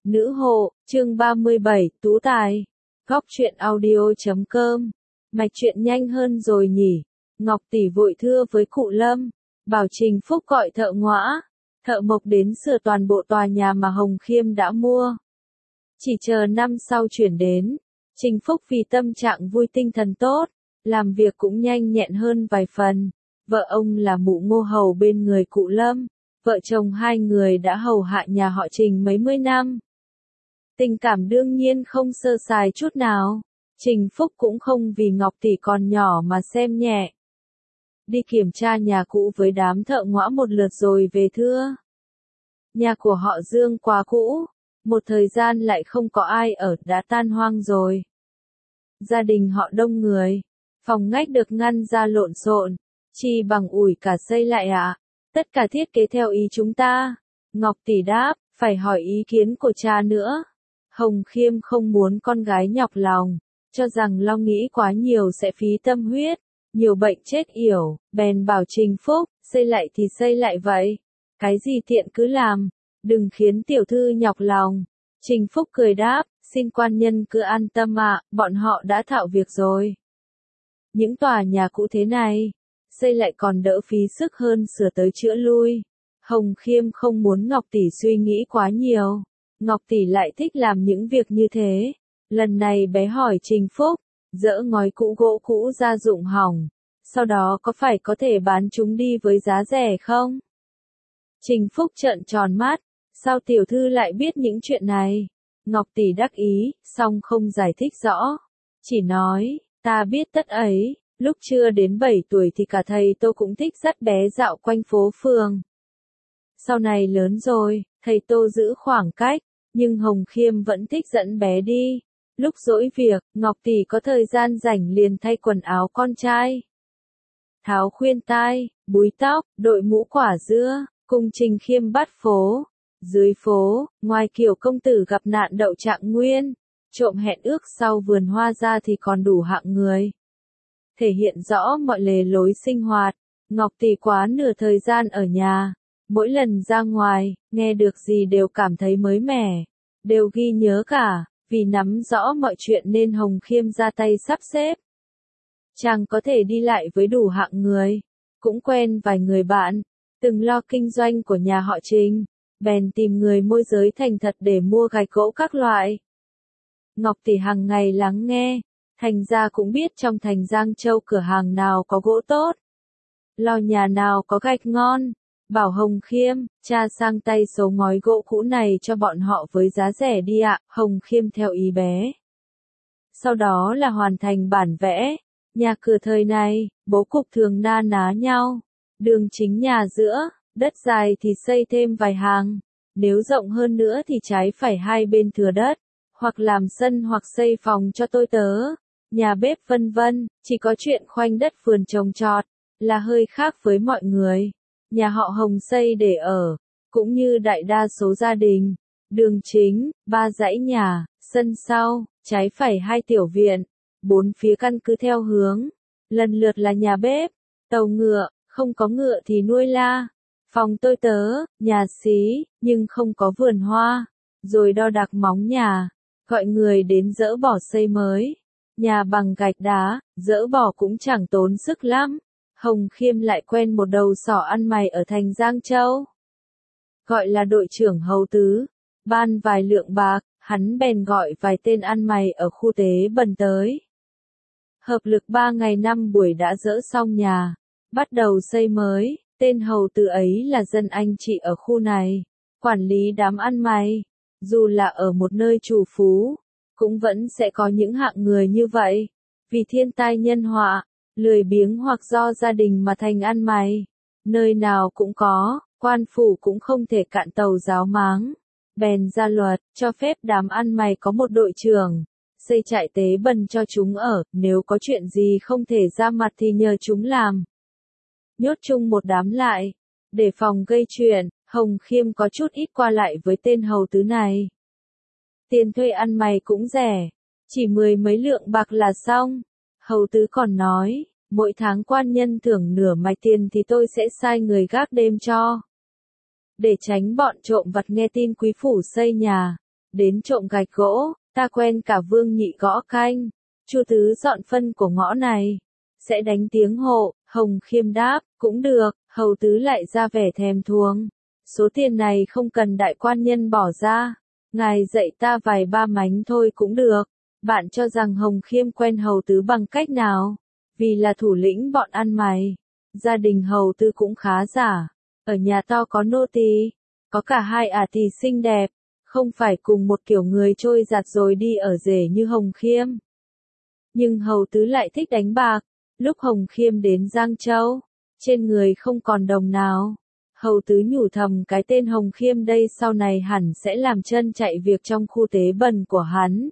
Nữ hộ, chương 37, Tú Tài. Góc truyện audio.com. Mạch truyện nhanh hơn rồi nhỉ. Ngọc tỷ vội thưa với cụ Lâm. Bảo Trình Phúc gọi thợ ngõa, thợ mộc đến sửa toàn bộ tòa nhà mà Hồng Khiêm đã mua. Chỉ chờ năm sau chuyển đến. Trình Phúc vì tâm trạng vui tinh thần tốt, làm việc cũng nhanh nhẹn hơn vài phần. Vợ ông là mụ Ngô Hầu bên người cụ Lâm. Vợ chồng hai người đã hầu hạ nhà họ Trình mấy mươi năm. Tình cảm đương nhiên không sơ sài chút nào. Trình Phúc cũng không vì Ngọc tỷ còn nhỏ mà xem nhẹ. Đi kiểm tra nhà cũ với đám thợ ngõa một lượt rồi về thưa. Nhà của họ Dương quá cũ, một thời gian lại không có ai ở, đã tan hoang rồi. Gia đình họ đông người, phòng ngách được ngăn ra lộn xộn, chi bằng ủi cả xây lại ạ. Tất cả thiết kế theo ý chúng ta. Ngọc tỷ đáp, phải hỏi ý kiến của cha nữa. Hồng Khiêm không muốn con gái nhọc lòng, cho rằng lo nghĩ quá nhiều sẽ phí tâm huyết, nhiều bệnh chết yểu, bèn bảo Trình Phúc, xây lại thì xây lại vậy. Cái gì tiện cứ làm, đừng khiến tiểu thư nhọc lòng. Trình Phúc cười đáp, xin quan nhân cứ an tâm ạ, bọn họ đã thạo việc rồi. Những tòa nhà cũ thế này, xây lại còn đỡ phí sức hơn sửa tới chữa lui. Hồng Khiêm không muốn Ngọc tỷ suy nghĩ quá nhiều. Ngọc tỷ lại thích làm những việc như thế. Lần này bé hỏi Trình Phúc, dỡ ngói cũ gỗ cũ ra dụng hỏng, sau đó có thể bán chúng đi với giá rẻ không? Trình Phúc trợn tròn mắt, sao tiểu thư lại biết những chuyện này? Ngọc tỷ đắc ý, song không giải thích rõ, chỉ nói, ta biết tất ấy. Lúc chưa đến 7 tuổi thì cả thầy Tô cũng thích dắt bé dạo quanh phố phường. Sau này lớn rồi, thầy Tô giữ khoảng cách, nhưng Hồng Khiêm vẫn thích dẫn bé đi. Lúc rỗi việc, Ngọc tỷ có thời gian rảnh liền thay quần áo con trai. Tháo khuyên tai, búi tóc, đội mũ quả dưa, cùng Trình Khiêm bắt phố. Dưới phố, ngoài kiểu công tử gặp nạn đậu Trạng Nguyên, trộm hẹn ước sau vườn hoa ra thì còn đủ hạng người. Thể hiện rõ mọi lề lối sinh hoạt. Ngọc tỷ quá nửa thời gian ở nhà, mỗi lần ra ngoài, nghe được gì đều cảm thấy mới mẻ, đều ghi nhớ cả, vì nắm rõ mọi chuyện nên Hồng Khiêm ra tay sắp xếp. Chàng có thể đi lại với đủ hạng người, cũng quen vài người bạn, từng lo kinh doanh của nhà họ Trình, bèn tìm người môi giới thành thật để mua gạch gỗ các loại. Ngọc tỷ hàng ngày lắng nghe. Thành ra cũng biết trong thành Giang Châu cửa hàng nào có gỗ tốt, lò nhà nào có gạch ngon, bảo Hồng Khiêm, cha sang tay số ngói gỗ cũ này cho bọn họ với giá rẻ đi ạ. Hồng Khiêm theo ý bé. Sau đó là hoàn thành bản vẽ, nhà cửa thời này, bố cục thường na ná nhau, đường chính nhà giữa, đất dài thì xây thêm vài hàng, nếu rộng hơn nữa thì trái phải hai bên thừa đất, hoặc làm sân hoặc xây phòng cho tôi tớ. Nhà bếp vân vân, chỉ có chuyện khoanh đất vườn trồng trọt, là hơi khác với mọi người. Nhà họ Hồng xây để ở, cũng như đại đa số gia đình. Đường chính, 3 dãy nhà, sân sau, trái phải 2 tiểu viện, 4 phía căn cứ theo hướng. Lần lượt là nhà bếp, tàu ngựa, không có ngựa thì nuôi la, phòng tôi tớ, nhà xí, nhưng không có vườn hoa. Rồi đo đạc móng nhà, gọi người đến dỡ bỏ xây mới. Nhà bằng gạch đá, dỡ bỏ cũng chẳng tốn sức lắm. Hồng Khiêm lại quen một đầu sỏ ăn mày ở thành Giang Châu, gọi là đội trưởng hầu tứ, ban vài lượng bạc, hắn bèn gọi vài tên ăn mày ở khu Tế Bần tới. Hợp lực 3 ngày 5 buổi đã dỡ xong nhà, bắt đầu xây mới. Tên hầu tứ ấy là dân anh chị ở khu này, quản lý đám ăn mày. Dù là ở một nơi trù phú, cũng vẫn sẽ có những hạng người như vậy, vì thiên tai nhân họa, lười biếng hoặc do gia đình mà thành ăn mày. Nơi nào cũng có, quan phủ cũng không thể cạn tàu giáo máng. Bèn ra luật, cho phép đám ăn mày có một đội trưởng, xây trại Tế Bần cho chúng ở, nếu có chuyện gì không thể ra mặt thì nhờ chúng làm. Nhốt chung một đám lại, để phòng gây chuyện. Hồng Khiêm có chút ít qua lại với tên hầu tứ này. Tiền thuê ăn mày cũng rẻ, chỉ 10 mấy lượng bạc là xong. Hầu tứ còn nói, mỗi tháng quan nhân thưởng nửa mạch tiền thì tôi sẽ sai người gác đêm cho. Để tránh bọn trộm vặt nghe tin quý phủ xây nhà, đến trộm gạch gỗ, ta quen cả Vương Nhị gõ canh, Chu Tứ dọn phân của ngõ này, sẽ đánh tiếng hộ. Hồng Khiêm đáp, cũng được. Hầu Tứ lại ra vẻ thèm thuồng. Số tiền này không cần đại quan nhân bỏ ra, ngài dạy ta vài ba mánh thôi cũng được. Bạn cho rằng Hồng Khiêm quen Hầu Tứ bằng cách nào? Vì là thủ lĩnh bọn ăn mày. Gia đình Hầu Tứ cũng khá giả. Ở nhà to có nô tỳ, có cả hai tỳ xinh đẹp, không phải cùng một kiểu người trôi giạt rồi đi ở rể như Hồng Khiêm. Nhưng Hầu Tứ lại thích đánh bạc. Lúc Hồng Khiêm đến Giang Châu, trên người không còn đồng nào. Hầu Tứ nhủ thầm cái tên Hồng Khiêm đây sau này hẳn sẽ làm chân chạy việc trong khu tế bần của hắn.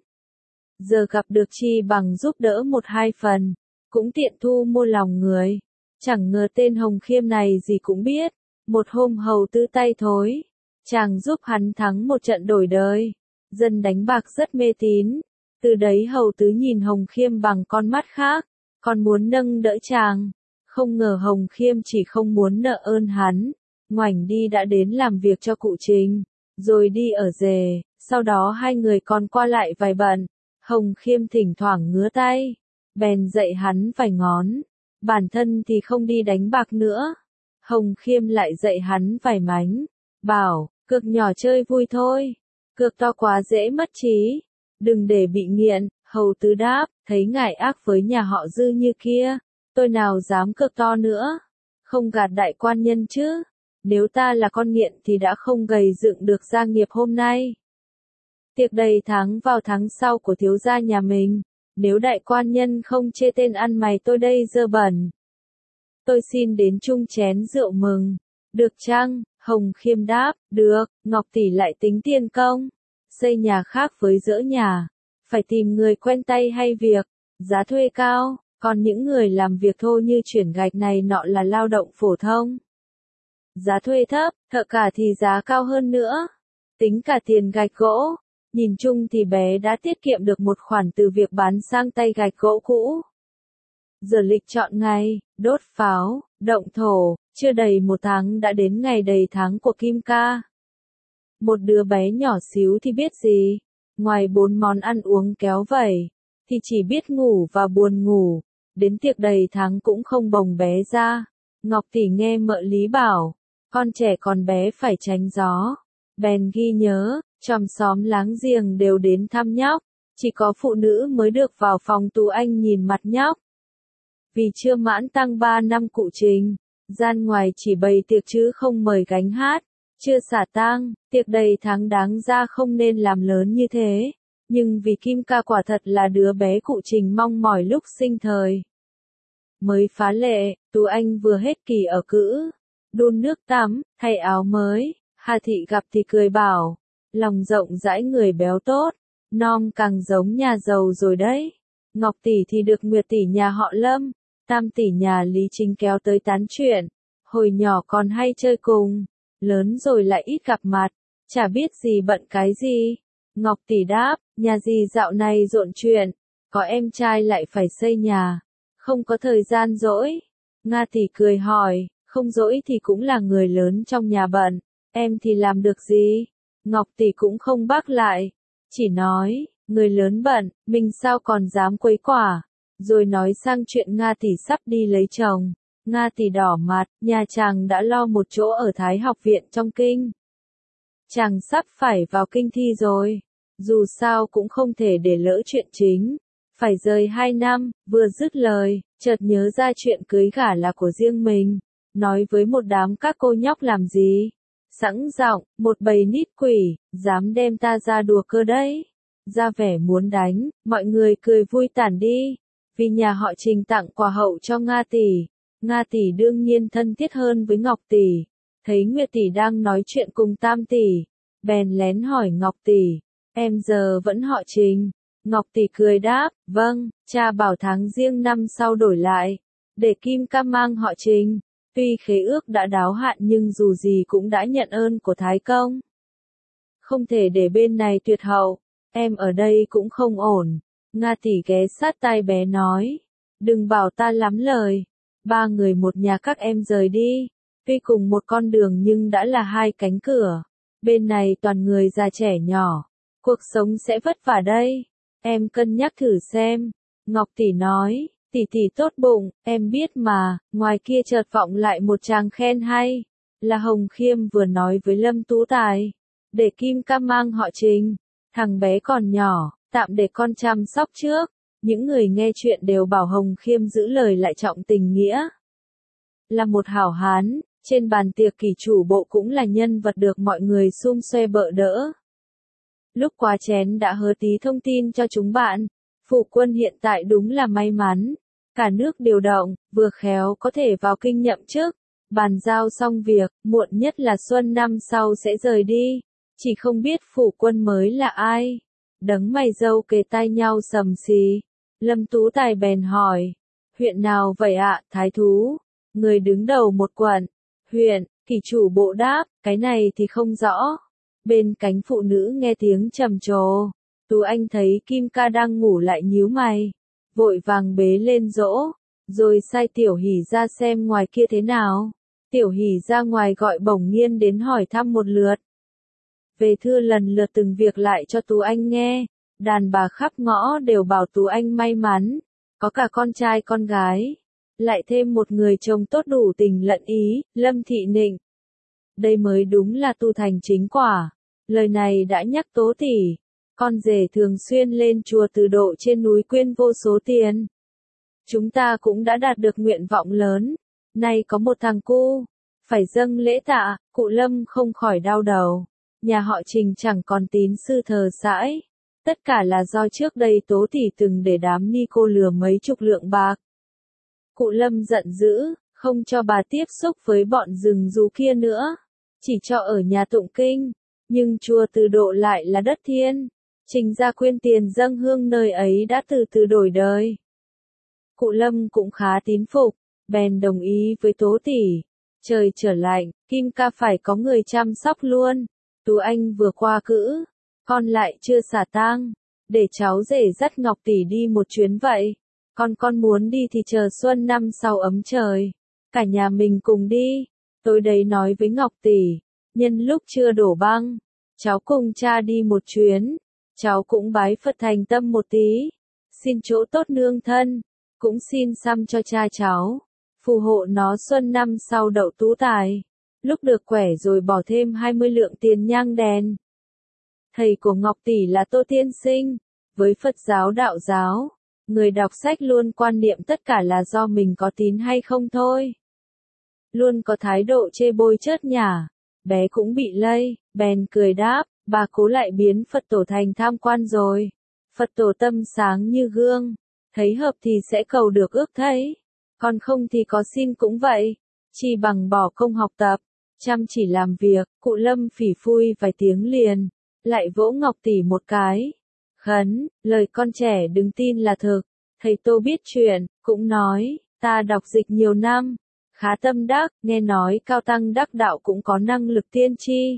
Giờ gặp được chi bằng giúp đỡ một hai phần, cũng tiện thu mua lòng người. Chẳng ngờ tên Hồng Khiêm này gì cũng biết. Một hôm Hầu Tứ tay thối, chàng giúp hắn thắng một trận đổi đời. Dân đánh bạc rất mê tín. Từ đấy Hầu Tứ nhìn Hồng Khiêm bằng con mắt khác, còn muốn nâng đỡ chàng. Không ngờ Hồng Khiêm chỉ không muốn nợ ơn hắn, ngoảnh đi đã đến làm việc cho cụ Trình, rồi đi ở rể. Sau đó hai người còn qua lại vài bận. Hồng Khiêm thỉnh thoảng ngứa tay, bèn dạy hắn vài ngón. Bản thân thì không đi đánh bạc nữa. Hồng Khiêm lại dạy hắn vài mánh, bảo, cược nhỏ chơi vui thôi, cược to quá dễ mất trí, đừng để bị nghiện. Hầu Tứ đáp, thấy ngài ác với nhà họ Dư như kia, tôi nào dám cược to nữa, không gạt đại quan nhân chứ, nếu ta là con nghiện thì đã không gầy dựng được gia nghiệp hôm nay. Tiệc đầy tháng vào tháng sau của thiếu gia nhà mình, nếu đại quan nhân không chê tên ăn mày tôi đây dơ bẩn, tôi xin đến chung chén rượu mừng, được chăng? Hồng Khiêm đáp, được. Ngọc tỷ lại tính tiền công, xây nhà khác với dỡ nhà, phải tìm người quen tay hay việc, giá thuê cao, còn những người làm việc thô như chuyển gạch này nọ là lao động phổ thông. Giá thuê thấp, thợ cả thì giá cao hơn nữa. Tính cả tiền gạch gỗ, nhìn chung thì bé đã tiết kiệm được một khoản từ việc bán sang tay gạch gỗ cũ. Giờ lịch chọn ngày, đốt pháo, động thổ, chưa đầy một tháng đã đến ngày đầy tháng của Kim Ca. Một đứa bé nhỏ xíu thì biết gì, ngoài 4 món ăn uống kéo vẩy, thì chỉ biết ngủ và buồn ngủ, đến tiệc đầy tháng cũng không bồng bé ra. Ngọc tỷ nghe mợ Lý bảo, con trẻ còn bé phải tránh gió, bèn ghi nhớ, chòm xóm láng giềng đều đến thăm nhóc, chỉ có phụ nữ mới được vào phòng Tú Anh nhìn mặt nhóc. Vì chưa mãn tăng 3 năm cụ Trình, gian ngoài chỉ bày tiệc chứ không mời gánh hát, chưa xả tang, tiệc đầy tháng đáng ra không nên làm lớn như thế, nhưng vì Kim Ca quả thật là đứa bé cụ Trình mong mỏi lúc sinh thời. Mới phá lệ, Tú Anh vừa hết kỳ ở cữ, đun nước tắm, thay áo mới, Hà Thị gặp thì cười bảo, lòng rộng rãi người béo tốt, non càng giống nhà giàu rồi đấy. Ngọc tỷ thì được Nguyệt tỷ nhà họ Lâm, Tam tỷ nhà Lý Chính kéo tới tán chuyện, hồi nhỏ còn hay chơi cùng, lớn rồi lại ít gặp mặt, chả biết gì bận cái gì. Ngọc tỷ đáp, nhà gì dạo này rộn chuyện, có em trai lại phải xây nhà, không có thời gian rỗi. Nga tỷ cười hỏi, không rỗi thì cũng là người lớn trong nhà bận, em thì làm được gì? Ngọc tỷ cũng không bác lại, chỉ nói, người lớn bận, mình sao còn dám quấy quả. Rồi nói sang chuyện Nga tỷ sắp đi lấy chồng. Nga tỷ đỏ mặt, nhà chàng đã lo một chỗ ở Thái học viện trong kinh. Chàng sắp phải vào kinh thi rồi, dù sao cũng không thể để lỡ chuyện chính. Phải rời 2 năm, vừa dứt lời, chợt nhớ ra chuyện cưới gả là của riêng mình. Nói với một đám các cô nhóc làm gì? Sẵn giọng, một bầy nít quỷ, dám đem ta ra đùa cơ đấy. Ra vẻ muốn đánh, mọi người cười vui tản đi. Vì nhà họ Trình tặng quà hậu cho Nga tỷ. Nga tỷ đương nhiên thân thiết hơn với Ngọc tỷ. Thấy Nguyệt tỷ đang nói chuyện cùng Tam tỷ, bèn lén hỏi Ngọc tỷ, em giờ vẫn họ Trình? Ngọc tỷ cười đáp, vâng, cha bảo tháng Giêng năm sau đổi lại, để Kim Ca mang họ Trình. Tuy khế ước đã đáo hạn nhưng dù gì cũng đã nhận ơn của Thái Công. Không thể để bên này tuyệt hậu, em ở đây cũng không ổn. Nga tỷ ghé sát tai bé nói, đừng bảo ta lắm lời, 3 người một nhà các em rời đi, tuy cùng một con đường nhưng đã là 2 cánh cửa, bên này toàn người già trẻ nhỏ, Cuộc sống sẽ vất vả đây. Em cân nhắc thử xem. Ngọc Tỷ nói, tỷ tốt bụng, em biết mà. Ngoài kia chợt vọng lại một tràng khen hay. Là Hồng Khiêm vừa nói với Lâm Tú Tài. Để Kim Ca mang họ Trình. Thằng bé còn nhỏ, tạm để con chăm sóc trước. Những người nghe chuyện đều bảo Hồng Khiêm giữ lời lại trọng tình nghĩa. Là một hảo hán, trên bàn tiệc kỷ chủ bộ cũng là nhân vật được mọi người sum xoe bợ đỡ. Lúc quá chén đã hứa tí thông tin cho chúng bạn. Phủ Quân hiện tại đúng là may mắn. Cả nước điều động, vừa khéo có thể vào kinh nhậm chức. Bàn giao xong việc, muộn nhất là xuân năm sau sẽ rời đi. Chỉ không biết Phủ Quân mới là ai. Đấng mày râu kề tai nhau sầm xì. Lâm Tú Tài bèn hỏi. Huyện nào vậy ạ, thái thú? Người đứng đầu một quận. Huyện, kỷ chủ bộ đáp, cái này thì không rõ. Bên cánh phụ nữ nghe tiếng trầm trồ. Tú Anh thấy Kim Ca đang ngủ lại nhíu mày. Vội vàng bế lên dỗ. Rồi sai Tiểu Hỷ ra xem ngoài kia thế nào. Tiểu Hỷ ra ngoài gọi Bổng Nghiên đến hỏi thăm một lượt. Về thưa lần lượt từng việc lại cho Tú Anh nghe. Đàn bà khắp ngõ đều bảo Tú Anh may mắn. Có cả con trai con gái. Lại thêm một người chồng tốt đủ tình lẫn ý, Lâm Thị Nịnh. Đây mới đúng là tu thành chính quả. Lời này đã nhắc Tố tỷ. Con rể thường xuyên lên chùa Từ Độ trên núi quyên vô số tiền. Chúng ta cũng đã đạt được nguyện vọng lớn. Nay có một thằng cu. Phải dâng lễ tạ, cụ Lâm không khỏi đau đầu. Nhà họ Trình chẳng còn tín sư thờ sãi. Tất cả là do trước đây Tố tỷ từng để đám ni cô lừa mấy chục lượng bạc. Cụ Lâm giận dữ, không cho bà tiếp xúc với bọn rừng rú kia nữa. Chỉ cho ở nhà tụng kinh. Nhưng chùa Từ Độ lại là đất thiên. Trình ra quyên tiền dâng hương nơi ấy đã từ từ đổi đời. Cụ Lâm cũng khá tín phục, bèn đồng ý với Tố tỷ. Trời trở lạnh, Kim Ca phải có người chăm sóc luôn. Tú Anh vừa qua cữ, con lại chưa xả tang. Để cháu rể dắt Ngọc tỷ đi một chuyến vậy. Con muốn đi thì chờ xuân năm sau ấm trời. Cả nhà mình cùng đi. Tối đấy nói với Ngọc tỷ. Nhân lúc chưa đổ băng. Cháu cùng cha đi một chuyến. Cháu cũng bái Phật thành tâm một tí. Xin chỗ tốt nương thân. Cũng xin xăm cho cha cháu. Phù hộ nó xuân năm sau đậu tú tài. Lúc được khỏe rồi bỏ thêm 20 lượng tiền nhang đèn. Thầy của Ngọc tỷ là Tô Tiên Sinh. Với Phật giáo đạo giáo. Người đọc sách luôn quan niệm tất cả là do mình có tín hay không thôi. Luôn có thái độ chê bôi chớt nhả. Bé cũng bị lây, bèn cười đáp, bà cố lại biến Phật tổ thành tham quan rồi. Phật tổ tâm sáng như gương. Thấy hợp thì sẽ cầu được ước thấy. Còn không thì có xin cũng vậy. Chỉ bằng bỏ công học tập. Chăm chỉ làm việc, cụ Lâm phỉ phui vài tiếng liền. Lại vỗ Ngọc tỷ một cái. Khấn, lời con trẻ đừng tin là thực. Thầy Tô biết chuyện, cũng nói, ta đọc dịch nhiều năm. Khá tâm đắc, nghe nói cao tăng đắc đạo cũng có năng lực tiên tri.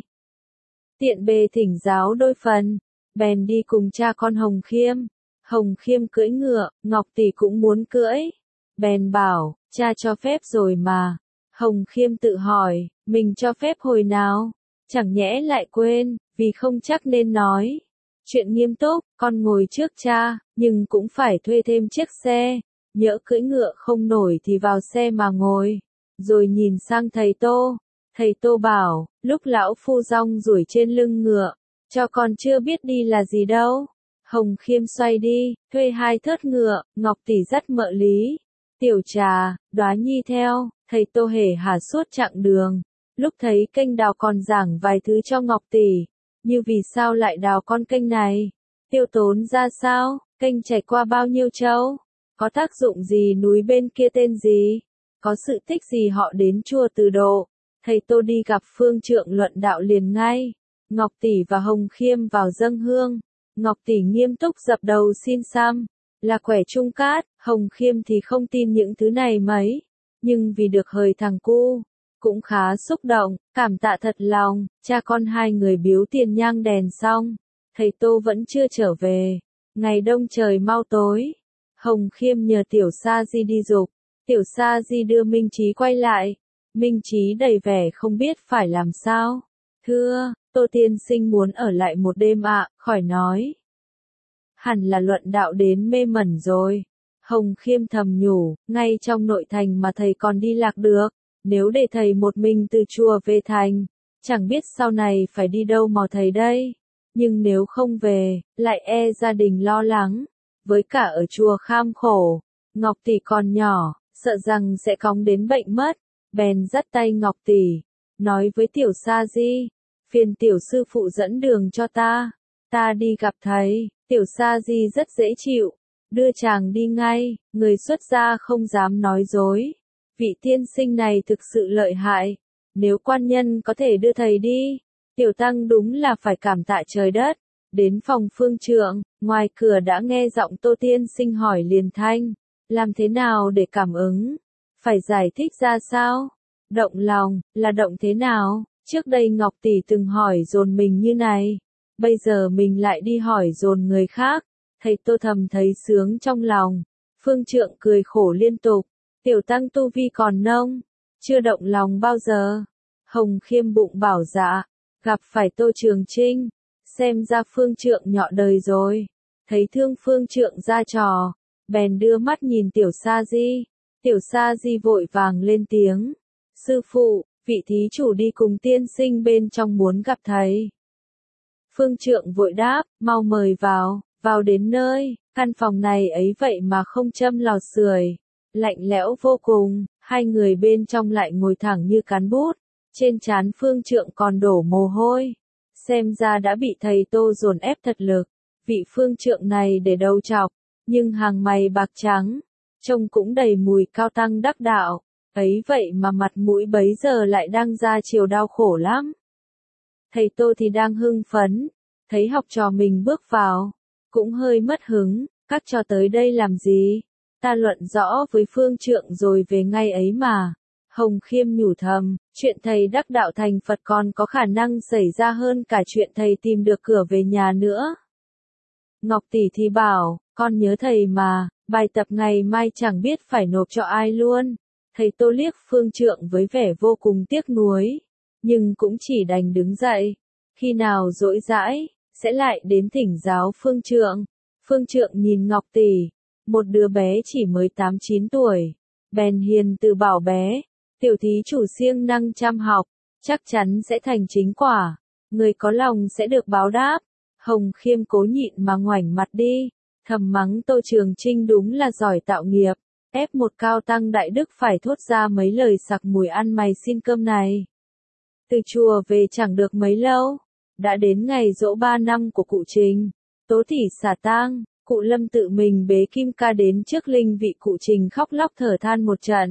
Tiện bề thỉnh giáo đôi phần, bèn đi cùng cha con Hồng Khiêm. Hồng Khiêm cưỡi ngựa, Ngọc tỷ cũng muốn cưỡi. Bèn bảo, cha cho phép rồi mà. Hồng Khiêm tự hỏi, mình cho phép hồi nào? Chẳng nhẽ lại quên, vì không chắc nên nói. Chuyện nghiêm túc, con ngồi trước cha, nhưng cũng phải thuê thêm chiếc xe. Nhỡ cưỡi ngựa không nổi thì vào xe mà ngồi. Rồi nhìn sang thầy Tô. Thầy Tô bảo, lúc lão phu rong ruổi trên lưng ngựa, cho con chưa biết đi là gì đâu. Hồng Khiêm xoay đi, thuê 2 thớt ngựa, Ngọc tỷ dắt mợ Lý. Tiểu Trà, Đoá Nhi theo, thầy Tô hề hả suốt chặng đường. Lúc thấy kênh đào còn giảng vài thứ cho Ngọc tỷ. Như vì sao lại đào con kênh này? Tiêu tốn ra sao? Kênh chảy qua bao nhiêu châu? Có tác dụng gì núi bên kia tên gì? Có sự tích gì họ đến chùa Từ Độ? Thầy Tô đi gặp phương trượng luận đạo liền ngay. Ngọc tỷ và Hồng Khiêm vào dâng hương. Ngọc tỷ nghiêm túc dập đầu xin xăm. Là quẻ trung cát, Hồng Khiêm thì không tin những thứ này mấy. Nhưng vì được hời thằng cu, cũng khá xúc động, cảm tạ thật lòng. Cha con hai người biếu tiền nhang đèn xong. Thầy Tô vẫn chưa trở về. Ngày đông trời mau tối. Hồng Khiêm nhờ Tiểu Sa Di đi giục. Tiểu Sa Di đưa Minh Trí quay lại. Minh Trí đầy vẻ không biết phải làm sao. Thưa, Tô tiên sinh muốn ở lại một đêm ạ, khỏi nói. Hẳn là luận đạo đến mê mẩn rồi. Hồng Khiêm thầm nhủ, ngay trong nội thành mà thầy còn đi lạc được, nếu để thầy một mình từ chùa về thành, chẳng biết sau này phải đi đâu mò thầy đây. Nhưng nếu không về, lại e gia đình lo lắng, với cả ở chùa kham khổ, Ngọc Tỷ còn nhỏ, sợ rằng sẽ cóng đến bệnh mất, bèn dắt tay Ngọc Tỷ, nói với Tiểu Sa Di, phiền tiểu sư phụ dẫn đường cho ta đi gặp thầy. Tiểu Sa Di rất dễ chịu, đưa chàng đi ngay, người xuất gia không dám nói dối. Vị tiên sinh này thực sự lợi hại, nếu quan nhân có thể đưa thầy đi, tiểu tăng đúng là phải cảm tạ trời đất. Đến phòng phương trượng, ngoài cửa đã nghe giọng Tô tiên sinh hỏi liền thanh, làm thế nào để cảm ứng? Phải giải thích ra sao? Động lòng, là động thế nào? Trước đây Ngọc Tỷ từng hỏi dồn mình như này, bây giờ mình lại đi hỏi dồn người khác, thầy Tô thầm thấy sướng trong lòng. Phương trượng cười khổ liên tục, tiểu tăng tu vi còn nông, chưa động lòng bao giờ. Hồng Khiêm bụng bảo dạ, gặp phải Tô Trường Trinh, xem ra phương trượng nhọ đời rồi. Thấy thương phương trượng ra trò, bèn đưa mắt nhìn Tiểu Sa Di. Tiểu Sa Di vội vàng lên tiếng, sư phụ, vị thí chủ đi cùng tiên sinh bên trong muốn gặp thầy. Phương trượng vội đáp, mau mời vào đến nơi, căn phòng này ấy vậy mà không châm lò sưởi, lạnh lẽo vô cùng, hai người bên trong lại ngồi thẳng như cán bút, trên trán phương trượng còn đổ mồ hôi, xem ra đã bị thầy Tô dồn ép thật lực. Vị phương trượng này để đầu chọc, nhưng hàng mày bạc trắng, trông cũng đầy mùi cao tăng đắc đạo, ấy vậy mà mặt mũi bấy giờ lại đang ra chiều đau khổ lắm. Thầy Tô thì đang hưng phấn, thấy học trò mình bước vào, cũng hơi mất hứng, các trò tới đây làm gì? Ta luận rõ với phương trượng rồi về ngay ấy mà. Hồng Khiêm nhủ thầm, chuyện thầy đắc đạo thành Phật còn có khả năng xảy ra hơn cả chuyện thầy tìm được cửa về nhà nữa. Ngọc Tỷ thì bảo, con nhớ thầy mà, bài tập ngày mai chẳng biết phải nộp cho ai luôn. Thầy Tô liếc phương trượng với vẻ vô cùng tiếc nuối, nhưng cũng chỉ đành đứng dậy. Khi nào rỗi rãi, sẽ lại đến thỉnh giáo phương trượng. Phương trượng nhìn Ngọc Tỷ, một đứa bé chỉ mới 8-9 tuổi, bèn hiền từ bảo bé, tiểu thí chủ siêng năng chăm học, chắc chắn sẽ thành chính quả, người có lòng sẽ được báo đáp. Hồng Khiêm cố nhịn mà ngoảnh mặt đi, thầm mắng Tô Trường Trinh đúng là giỏi tạo nghiệp, ép một cao tăng đại đức phải thốt ra mấy lời sặc mùi ăn mày xin cơm này. Từ chùa về chẳng được mấy lâu, đã đến ngày giỗ 3 năm của cụ Trình, Tố Tỷ xả tang, cụ Lâm tự mình bế Kim Ca đến trước linh vị cụ Trình khóc lóc thở than một trận.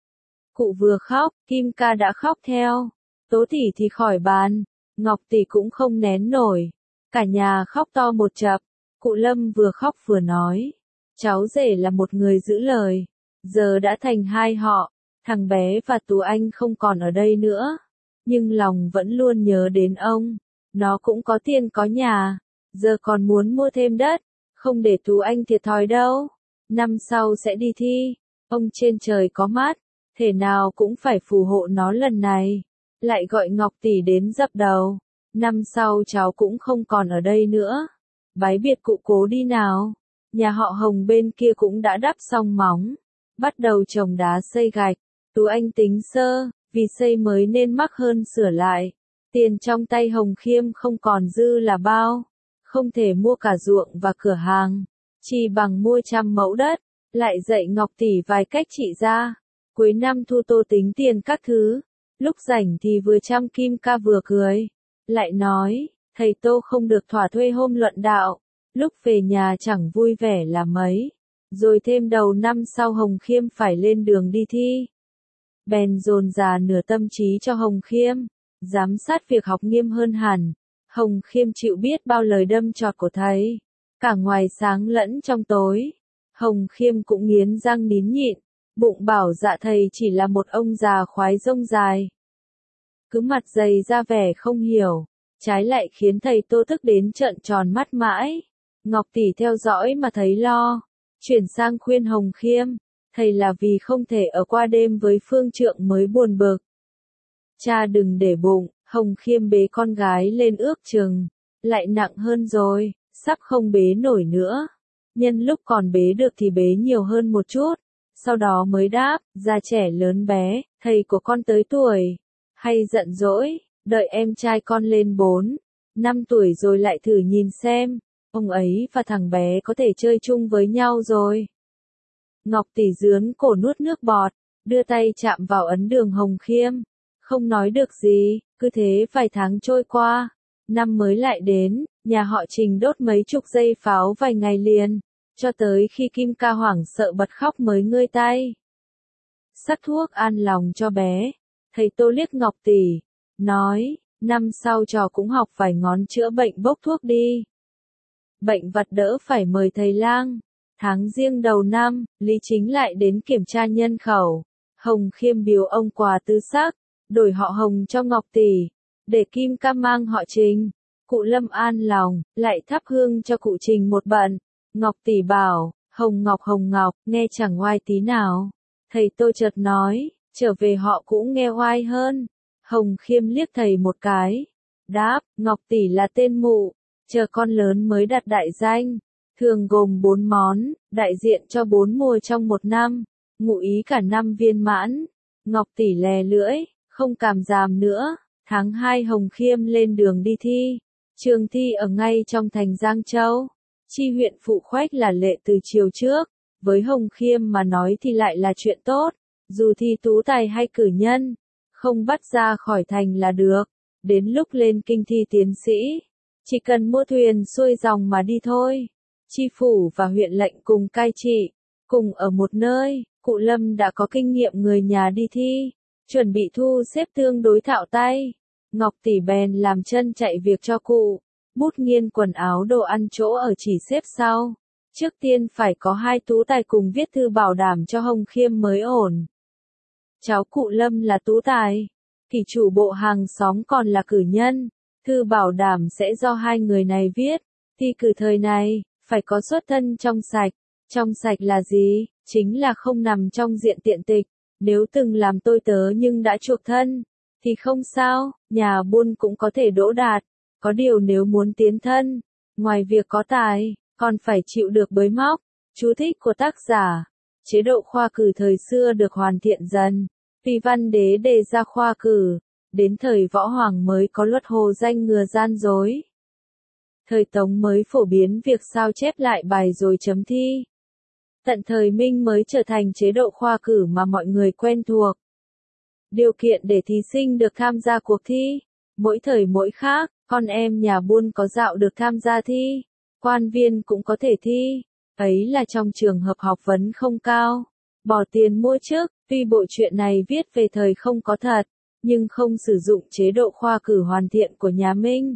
Cụ vừa khóc, Kim Ca đã khóc theo, Tố Tỷ thì khỏi bàn, Ngọc Tỷ cũng không nén nổi, cả nhà khóc to một chập. Cụ Lâm vừa khóc vừa nói, cháu rể là một người giữ lời, giờ đã thành hai họ, thằng bé và Tú Anh không còn ở đây nữa, nhưng lòng vẫn luôn nhớ đến ông. Nó cũng có tiền có nhà, giờ còn muốn mua thêm đất, không để Tú Anh thiệt thòi đâu. Năm sau sẽ đi thi, ông trên trời có mắt, thể nào cũng phải phù hộ nó lần này. Lại gọi Ngọc Tỷ đến dập đầu, năm sau cháu cũng không còn ở đây nữa. Bái biệt cụ cố đi nào. Nhà họ Hồng bên kia cũng đã đắp xong móng, bắt đầu trồng đá xây gạch. Tú Anh tính sơ, vì xây mới nên mắc hơn sửa lại. Tiền trong tay Hồng Khiêm không còn dư là bao, không thể mua cả ruộng và cửa hàng, chỉ bằng mua 100 mẫu đất, lại dạy Ngọc Tỷ vài cách trị ra. Cuối năm thu Tô tính tiền các thứ, lúc rảnh thì vừa chăm Kim Ca vừa cười, lại nói, thầy Tô không được thỏa thuê hôm luận đạo, lúc về nhà chẳng vui vẻ là mấy, rồi thêm đầu năm sau Hồng Khiêm phải lên đường đi thi. Bèn dồn dà nửa tâm trí cho Hồng Khiêm, giám sát việc học nghiêm hơn hẳn. Hồng Khiêm chịu biết bao lời đâm chọt của thầy, cả ngoài sáng lẫn trong tối. Hồng Khiêm cũng nghiến răng nín nhịn, bụng bảo dạ thầy chỉ là một ông già khoái rông dài. Cứ mặt dày ra vẻ không hiểu, trái lại khiến thầy Tô tức đến trợn tròn mắt mãi. Ngọc Tỷ theo dõi mà thấy lo, chuyển sang khuyên Hồng Khiêm, thầy là vì không thể ở qua đêm với phương trượng mới buồn bực. Cha đừng để bụng, Hồng Khiêm bế con gái lên ước chừng, lại nặng hơn rồi, sắp không bế nổi nữa. Nhân lúc còn bế được thì bế nhiều hơn một chút, sau đó mới đáp, già trẻ lớn bé, thầy của con tới tuổi, hay giận dỗi, đợi em trai con lên 4, 5 tuổi rồi lại thử nhìn xem, ông ấy và thằng bé có thể chơi chung với nhau rồi. Ngọc Tỷ dướn cổ nuốt nước bọt, đưa tay chạm vào ấn đường Hồng Khiêm, không nói được gì, cứ thế vài tháng trôi qua, năm mới lại đến, nhà họ Trình đốt mấy chục dây pháo vài ngày liền, cho tới khi Kim Ca hoảng sợ bật khóc mới ngơi tay. Sắc thuốc an lòng cho bé, thầy Tô liếc Ngọc Tỷ, nói, năm sau trò cũng học vài ngón chữa bệnh bốc thuốc đi. Bệnh vặt đỡ phải mời thầy lang. Tháng Giêng đầu năm, Lý Chính lại đến kiểm tra nhân khẩu. Hồng Khiêm biếu ông quà tứ sắc, đổi họ Hồng cho Ngọc Tỷ, để Kim Ca mang họ Trình. Cụ Lâm an lòng, lại thắp hương cho cụ Trình một bận. Ngọc Tỷ bảo, Hồng Ngọc, nghe chẳng oai tí nào. Thầy Tô chợt nói, trở về họ cũng nghe oai hơn. Hồng Khiêm liếc thầy một cái, đáp, Ngọc Tỷ là tên mụ, chờ con lớn mới đặt đại danh. Thường gồm 4 món, đại diện cho 4 mùa trong một năm, ngụ ý cả năm viên mãn. Ngọc Tỷ lè lưỡi, không càm giảm nữa. Tháng 2 Hồng Khiêm lên đường đi thi. Trường thi ở ngay trong thành Giang Châu. Chi huyện phụ khoách là lệ từ chiều trước. Với Hồng Khiêm mà nói thì lại là chuyện tốt. Dù thi tú tài hay cử nhân, không bắt ra khỏi thành là được. Đến lúc lên kinh thi tiến sĩ, chỉ cần mua thuyền xuôi dòng mà đi thôi. Chi phủ và huyện lệnh cùng cai trị, cùng ở một nơi, cụ Lâm đã có kinh nghiệm người nhà đi thi, chuẩn bị thu xếp tương đối thạo tay. Ngọc Tỷ bèn làm chân chạy việc cho cụ, bút nghiên quần áo đồ ăn chỗ ở chỉ xếp sau. Trước tiên phải có 2 tú tài cùng viết thư bảo đảm cho Hồng Khiêm mới ổn. Cháu cụ Lâm là tú tài, kỷ chủ bộ hàng xóm còn là cử nhân, thư bảo đảm sẽ do 2 người này viết. Thi cử thời này phải có xuất thân trong sạch. Trong sạch là gì? Chính là không nằm trong diện tiện tịch. Nếu từng làm tôi tớ nhưng đã chuộc thân, thì không sao, nhà buôn cũng có thể đỗ đạt. Có điều nếu muốn tiến thân, ngoài việc có tài, còn phải chịu được bới móc. Chú thích của tác giả. Chế độ khoa cử thời xưa được hoàn thiện dần. Vì Văn Đế đề ra khoa cử, đến thời Võ Hoàng mới có luật hồ danh ngừa gian dối. Thời Tống mới phổ biến việc sao chép lại bài rồi chấm thi. Tận thời Minh mới trở thành chế độ khoa cử mà mọi người quen thuộc. Điều kiện để thí sinh được tham gia cuộc thi, mỗi thời mỗi khác, con em nhà buôn có dạo được tham gia thi, quan viên cũng có thể thi, ấy là trong trường hợp học vấn không cao, bỏ tiền mua chức. Tuy bộ truyện này viết về thời không có thật, nhưng không sử dụng chế độ khoa cử hoàn thiện của nhà Minh.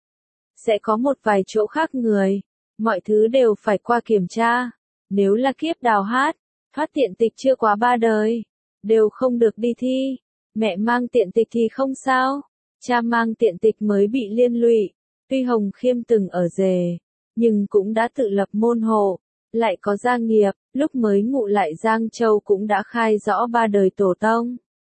Sẽ có một vài chỗ khác người, mọi thứ đều phải qua kiểm tra. Nếu là kiếp đào hát, thoát tiện tịch chưa quá 3 đời, đều không được đi thi. Mẹ mang tiện tịch thì không sao, cha mang tiện tịch mới bị liên lụy. Tuy Hồng Khiêm từng ở Dề, nhưng cũng đã tự lập môn hộ, lại có gia nghiệp, lúc mới ngụ lại Giang Châu cũng đã khai rõ 3 đời tổ tông.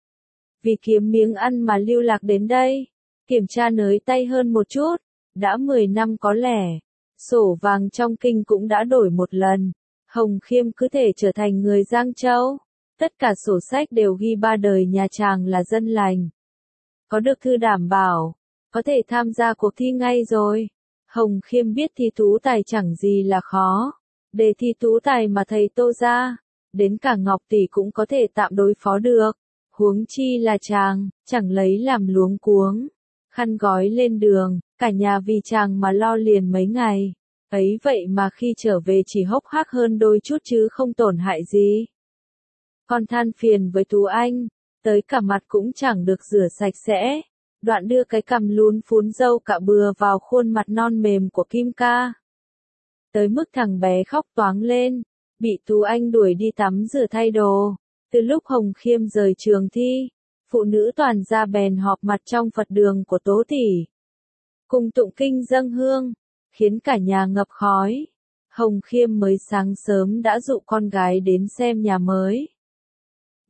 Vì kiếm miếng ăn mà lưu lạc đến đây, kiểm tra nới tay hơn một chút, đã 10 năm có lẽ, sổ vàng trong kinh cũng đã đổi một lần. Hồng Khiêm cứ thể trở thành người Giang Châu. Tất cả sổ sách đều ghi 3 đời nhà chàng là dân lành. Có được thư đảm bảo, có thể tham gia cuộc thi ngay rồi. Hồng Khiêm biết thi tú tài chẳng gì là khó. Đề thi tú tài mà thầy Tô ra, đến cả Ngọc Tỷ cũng có thể tạm đối phó được. Huống chi là chàng, chẳng lấy làm luống cuống. Khăn gói lên đường, cả nhà vì chàng mà lo liền mấy ngày. Ấy vậy mà khi trở về chỉ hốc hác hơn đôi chút chứ không tổn hại gì. Con than phiền với Tú Anh, tới cả mặt cũng chẳng được rửa sạch sẽ. Đoạn đưa cái cằm lún phún râu cạ bừa vào khuôn mặt non mềm của Kim Ca. Tới mức thằng bé khóc toáng lên, bị Tú Anh đuổi đi tắm rửa thay đồ. Từ lúc Hồng Khiêm rời trường thi, phụ nữ toàn gia bèn họp mặt trong Phật đường của Tố Tỷ, cùng tụng kinh dâng hương, khiến cả nhà ngập khói. Hồng Khiêm mới sáng sớm đã dụ con gái đến xem nhà mới.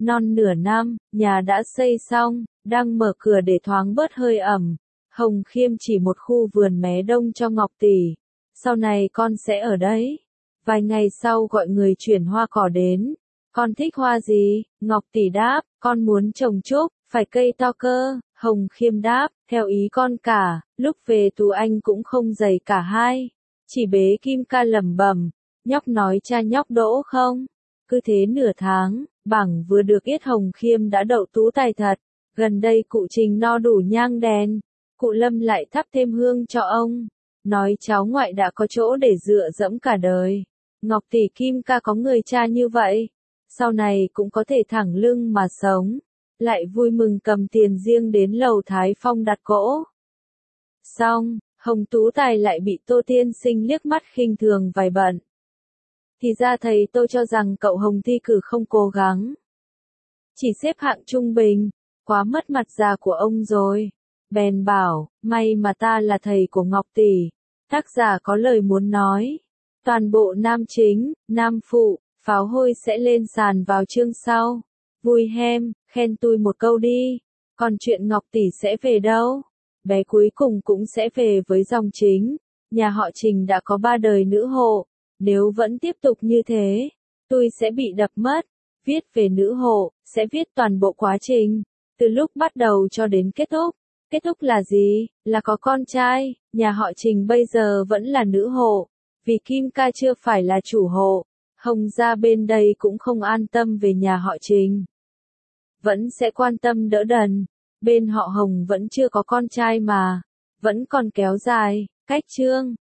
non nửa năm, nhà đã xây xong, đang mở cửa để thoáng bớt hơi ẩm. Hồng Khiêm chỉ một khu vườn mé đông cho Ngọc Tỷ. Sau này con sẽ ở đấy. Vài ngày sau gọi người chuyển hoa cỏ đến. Con thích hoa gì? Ngọc Tỷ đáp, con muốn trồng trúc, phải cây to cơ. Hồng Khiêm đáp, theo ý con cả, lúc về Tú Anh cũng không dày cả hai. Chỉ bế Kim Ca lẩm bẩm, nhóc nói cha nhóc đỗ không? Cứ thế nửa tháng, bảng vừa được yết Hồng Khiêm đã đậu tú tài thật. Gần đây cụ Trình no đủ nhang đèn, cụ Lâm lại thắp thêm hương cho ông. Nói cháu ngoại đã có chỗ để dựa dẫm cả đời. Ngọc Tỷ Kim Ca có người cha như vậy, sau này cũng có thể thẳng lưng mà sống. Lại vui mừng cầm tiền riêng đến lầu Thái Phong đặt cỗ. Xong, Hồng Tú Tài lại bị Tô Tiên Sinh liếc mắt khinh thường vài bận. Thì ra thầy Tô cho rằng cậu Hồng thi cử không cố gắng. Chỉ xếp hạng trung bình, quá mất mặt già của ông rồi. Bèn bảo, may mà ta là thầy của Ngọc Tỷ. Tác giả có lời muốn nói. Toàn bộ nam chính, nam phụ, pháo hôi sẽ lên sàn vào chương sau. Vui hem, khen tui một câu đi. Còn chuyện Ngọc Tỷ sẽ về đâu? Bé cuối cùng cũng sẽ về với dòng chính. Nhà họ Trình đã có 3 đời nữ hộ. Nếu vẫn tiếp tục như thế, tôi sẽ bị đập mất. Viết về nữ hộ, sẽ viết toàn bộ quá trình. Từ lúc bắt đầu cho đến kết thúc. Kết thúc là gì? Là có con trai. Nhà họ Trình bây giờ vẫn là nữ hộ. Vì Kim Ca chưa phải là chủ hộ. Hồng gia bên đây cũng không an tâm về nhà họ Trình. Vẫn sẽ quan tâm đỡ đần. Bên họ Hồng vẫn chưa có con trai mà. Vẫn còn kéo dài. Cách chương.